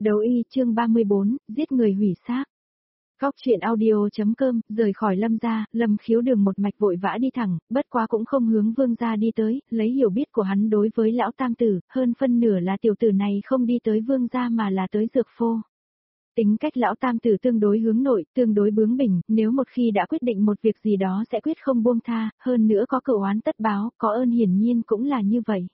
Đấu y chương 34, giết người hủy xác. Góc truyện audio.com, rời khỏi Lâm gia, Lâm Khiếu Đường một mạch vội vã đi thẳng, bất quá cũng không hướng Vương gia đi tới, lấy hiểu biết của hắn đối với lão tam tử, hơn phân nửa là tiểu tử này không đi tới Vương gia mà là tới dược phô. Tính cách lão tam tử tương đối hướng nội, tương đối bướng bỉnh, nếu một khi đã quyết định một việc gì đó sẽ quyết không buông tha, hơn nữa có cửu oán tất báo, có ơn hiển nhiên cũng là như vậy.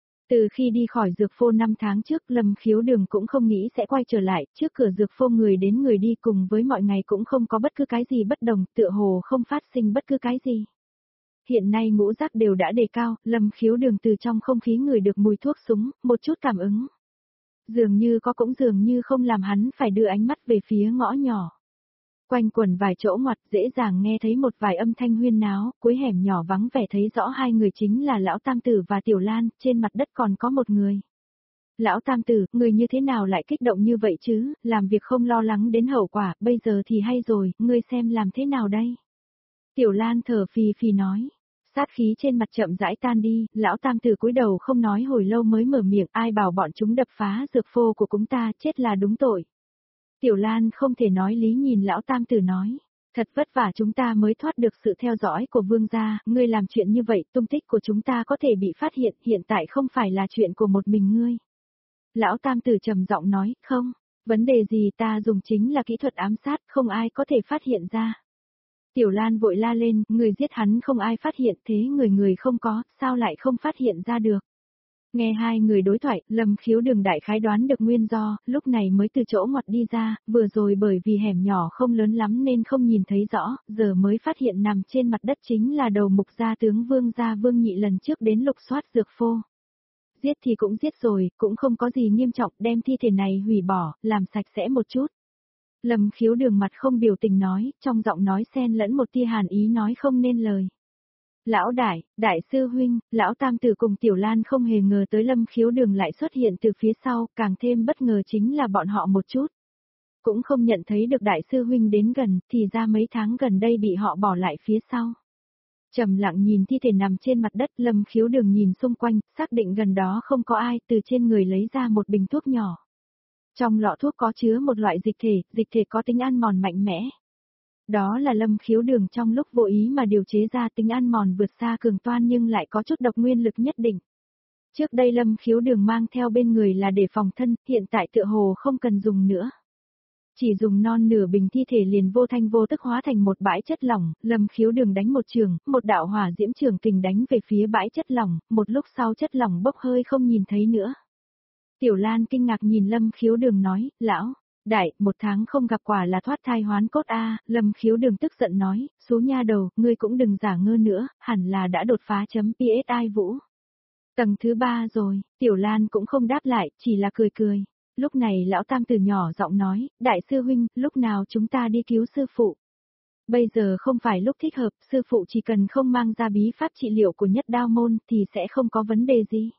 Từ khi đi khỏi dược phô 5 tháng trước, Lâm Khiếu Đường cũng không nghĩ sẽ quay trở lại, trước cửa dược phô người đến người đi cùng với mọi ngày cũng không có bất cứ cái gì bất đồng, tựa hồ không phát sinh bất cứ cái gì. Hiện nay ngũ giác đều đã đề cao, Lâm Khiếu Đường từ trong không khí ngửi được mùi thuốc súng, một chút cảm ứng. Dường như có cũng dường như không làm hắn phải đưa ánh mắt về phía ngõ nhỏ. Quanh quẩn vài chỗ ngoặt dễ dàng nghe thấy một vài âm thanh huyên náo, cuối hẻm nhỏ vắng vẻ thấy rõ hai người chính là lão tam tử và tiểu lan, trên mặt đất còn có một người. Lão tam tử, người như thế nào lại kích động như vậy chứ, làm việc không lo lắng đến hậu quả, bây giờ thì hay rồi, ngươi xem làm thế nào đây? Tiểu lan thở phì phì nói. Sát khí trên mặt chậm rãi tan đi, lão tam tử cúi đầu không nói hồi lâu mới mở miệng, ai bảo bọn chúng đập phá dược phô của chúng ta, chết là đúng tội. Tiểu Lan không thể nói lý nhìn lão tam tử nói, thật vất vả chúng ta mới thoát được sự theo dõi của vương gia, ngươi làm chuyện như vậy, tung tích của chúng ta có thể bị phát hiện tại không phải là chuyện của một mình ngươi. Lão tam tử trầm giọng nói, không, vấn đề gì ta dùng chính là kỹ thuật ám sát, không ai có thể phát hiện ra. Tiểu Lan vội la lên, người giết hắn không ai phát hiện thế người không có, sao lại không phát hiện ra được. Nghe hai người đối thoại, Lâm Khiếu Đường đại khái đoán được nguyên do, lúc này mới từ chỗ ngoặt đi ra, vừa rồi bởi vì hẻm nhỏ không lớn lắm nên không nhìn thấy rõ, giờ mới phát hiện nằm trên mặt đất chính là đầu mục gia tướng Vương Nhị lần trước đến lục soát dược phô. Giết thì cũng giết rồi, cũng không có gì nghiêm trọng, đem thi thể này hủy bỏ, làm sạch sẽ một chút. Lâm Khiếu Đường mặt không biểu tình nói, trong giọng nói xen lẫn một tia hàn ý nói không nên lời. Lão đại sư huynh, lão tam tử cùng Tiểu Lan không hề ngờ tới Lâm Khiếu Đường lại xuất hiện từ phía sau, càng thêm bất ngờ chính là bọn họ một chút. Cũng không nhận thấy được đại sư huynh đến gần, thì ra mấy tháng gần đây bị họ bỏ lại phía sau. Trầm lặng nhìn thi thể nằm trên mặt đất, Lâm Khiếu Đường nhìn xung quanh, xác định gần đó không có ai, từ trên người lấy ra một bình thuốc nhỏ. Trong lọ thuốc có chứa một loại dịch thể có tính ăn mòn mạnh mẽ. Đó là Lâm Khiếu Đường trong lúc vô ý mà điều chế ra tính ăn mòn vượt xa cường toan nhưng lại có chút độc nguyên lực nhất định. Trước đây Lâm Khiếu Đường mang theo bên người là để phòng thân, hiện tại tựa hồ không cần dùng nữa. Chỉ dùng non nửa bình thi thể liền vô thanh vô tức hóa thành một bãi chất lỏng, Lâm Khiếu Đường đánh một trường, một đạo hỏa diễm trường kình đánh về phía bãi chất lỏng, một lúc sau chất lỏng bốc hơi không nhìn thấy nữa. Tiểu Lan kinh ngạc nhìn Lâm Khiếu Đường nói, lão. Đại, 1 tháng không gặp quả là thoát thai hoán cốt a. Lâm Khiếu Đường tức giận nói, số nha đầu, ngươi cũng đừng giả ngơ nữa, hẳn là đã đột phá chấm PSI Vũ. Tầng thứ 3 rồi, Tiểu Lan cũng không đáp lại, chỉ là cười cười. Lúc này lão tam tử nhỏ giọng nói, đại sư huynh, lúc nào chúng ta đi cứu sư phụ. Bây giờ không phải lúc thích hợp, sư phụ chỉ cần không mang ra bí pháp trị liệu của Nhất Đao môn thì sẽ không có vấn đề gì.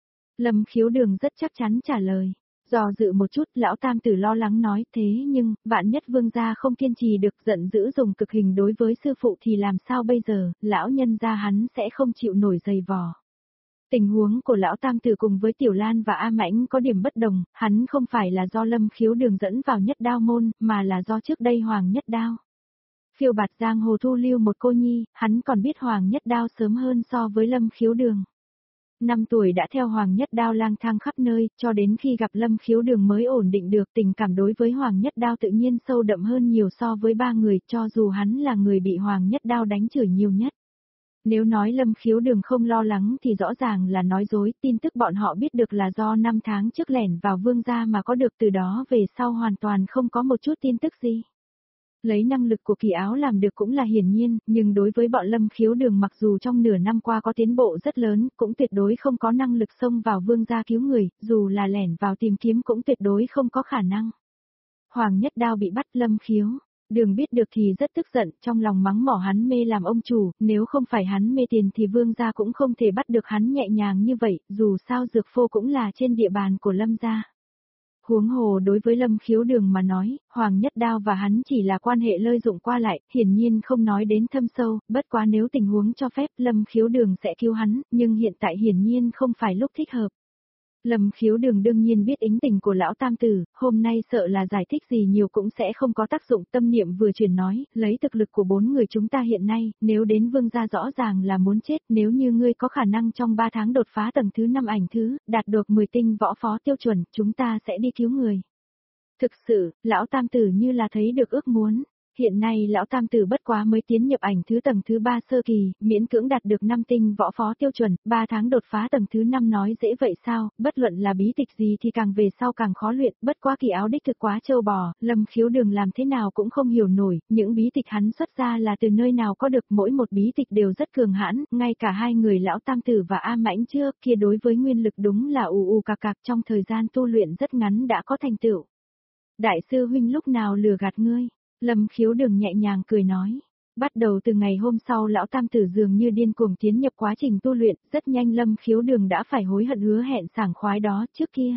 Lâm Khiếu Đường rất chắc chắn trả lời. Do dự một chút, lão tam tử lo lắng nói, thế nhưng, vạn nhất vương gia không kiên trì được giận dữ dùng cực hình đối với sư phụ thì làm sao bây giờ, lão nhân gia hắn sẽ không chịu nổi dày vò. Tình huống của lão tam tử cùng với Tiểu Lan và A Mãnh có điểm bất đồng, hắn không phải là do Lâm Khiếu Đường dẫn vào Nhất Đao môn, mà là do trước đây Hoàng Nhất Đao. Phiêu bạt giang hồ thu lưu một cô nhi, hắn còn biết Hoàng Nhất Đao sớm hơn so với Lâm Khiếu Đường. 5 tuổi đã theo Hoàng Nhất Đao lang thang khắp nơi, cho đến khi gặp Lâm Khiếu Đường mới ổn định được tình cảm đối với Hoàng Nhất Đao tự nhiên sâu đậm hơn nhiều so với 3 người, cho dù hắn là người bị Hoàng Nhất Đao đánh chửi nhiều nhất. Nếu nói Lâm Khiếu Đường không lo lắng thì rõ ràng là nói dối, tin tức bọn họ biết được là do 5 tháng trước lẻn vào vương gia mà có được, từ đó về sau hoàn toàn không có một chút tin tức gì. Lấy năng lực của Kỳ Áo làm được cũng là hiển nhiên, nhưng đối với bọn Lâm Khiếu Đường mặc dù trong nửa năm qua có tiến bộ rất lớn, cũng tuyệt đối không có năng lực xông vào vương gia cứu người, dù là lẻn vào tìm kiếm cũng tuyệt đối không có khả năng. Hoàng Nhất Đao bị bắt, Lâm Khiếu Đường biết được thì rất tức giận, trong lòng mắng mỏ hắn mê làm ông chủ, nếu không phải hắn mê tiền thì vương gia cũng không thể bắt được hắn nhẹ nhàng như vậy, dù sao dược phô cũng là trên địa bàn của Lâm gia. Huống hồ đối với Lâm Khiếu Đường mà nói, Hoàng Nhất Đao và hắn chỉ là quan hệ lợi dụng qua lại, hiển nhiên không nói đến thâm sâu, bất quá nếu tình huống cho phép Lâm Khiếu Đường sẽ cứu hắn, nhưng hiện tại hiển nhiên không phải lúc thích hợp. Lâm Khiếu Đường đương nhiên biết tính tình của lão tam tử, hôm nay sợ là giải thích gì nhiều cũng sẽ không có tác dụng, tâm niệm vừa chuyển nói, lấy thực lực của 4 người chúng ta hiện nay, nếu đến vương gia rõ ràng là muốn chết, nếu như ngươi có khả năng trong 3 tháng đột phá tầng thứ 5 ảnh thứ, đạt được 10 tinh võ phó tiêu chuẩn, chúng ta sẽ đi cứu người. Thực sự, lão tam tử như là thấy được ước muốn. Hiện nay lão tam tử bất quá mới tiến nhập ảnh thứ tầng thứ 3 sơ kỳ, miễn cưỡng đạt được 5 tinh võ phó tiêu chuẩn, 3 tháng đột phá tầng thứ 5 nói dễ vậy sao, bất luận là bí tịch gì thì càng về sau càng khó luyện, bất quá kỳ áo đích thực quá trâu bò, Lâm Khiếu Đường làm thế nào cũng không hiểu nổi, những bí tịch hắn xuất ra là từ nơi nào có được, mỗi một bí tịch đều rất cường hãn, ngay cả hai người lão tam tử và A Mãnh chưa, kia đối với nguyên lực đúng là ù cạc cạc, trong thời gian tu luyện rất ngắn đã có thành tựu. Đại sư huynh lúc nào lừa gạt ngươi? Lâm Khiếu Đường nhẹ nhàng cười nói. Bắt đầu từ ngày hôm sau lão tam tử dường như điên cuồng tiến nhập quá trình tu luyện, rất nhanh Lâm Khiếu Đường đã phải hối hận hứa hẹn sảng khoái đó trước kia.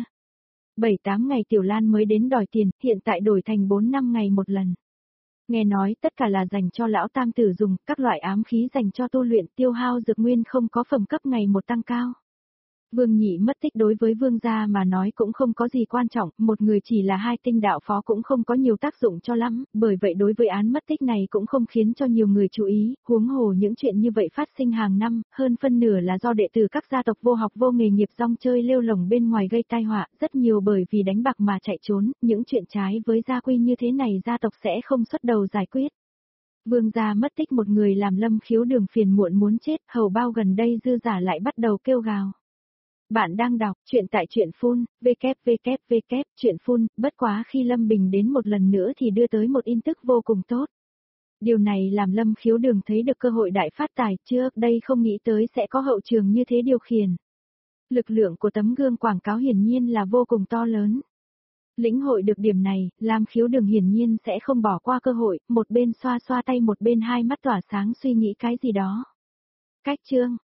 7-8 ngày Tiểu Lan mới đến đòi tiền, hiện tại đổi thành 4-5 ngày một lần. Nghe nói tất cả là dành cho lão tam tử dùng, các loại ám khí dành cho tu luyện, tiêu hao dược nguyên không có phẩm cấp ngày một tăng cao. Vương Nhị mất tích đối với vương gia mà nói cũng không có gì quan trọng, một người chỉ là 2 tinh đạo phó cũng không có nhiều tác dụng cho lắm, bởi vậy đối với án mất tích này cũng không khiến cho nhiều người chú ý, huống hồ những chuyện như vậy phát sinh hàng năm, hơn phân nửa là do đệ tử các gia tộc vô học vô nghề nghiệp rong chơi lêu lổng bên ngoài gây tai họa, rất nhiều bởi vì đánh bạc mà chạy trốn, những chuyện trái với gia quy như thế này gia tộc sẽ không xuất đầu giải quyết. Vương gia mất tích một người làm Lâm Khiếu Đường phiền muộn muốn chết, hầu bao gần đây dư giả lại bắt đầu kêu gào. Bạn đang đọc truyện tại truyện phun, www, truyện phun, bất quá khi Lâm Bình đến một lần nữa thì đưa tới một tin tức vô cùng tốt. Điều này làm Lâm Khiếu Đường thấy được cơ hội đại phát tài, trước đây không nghĩ tới sẽ có hậu trường như thế điều khiển. Lực lượng của tấm gương quảng cáo hiển nhiên là vô cùng to lớn. Lĩnh hội được điểm này, Lâm Khiếu Đường hiển nhiên sẽ không bỏ qua cơ hội, một bên xoa xoa tay một bên hai mắt tỏa sáng suy nghĩ cái gì đó. Cách chương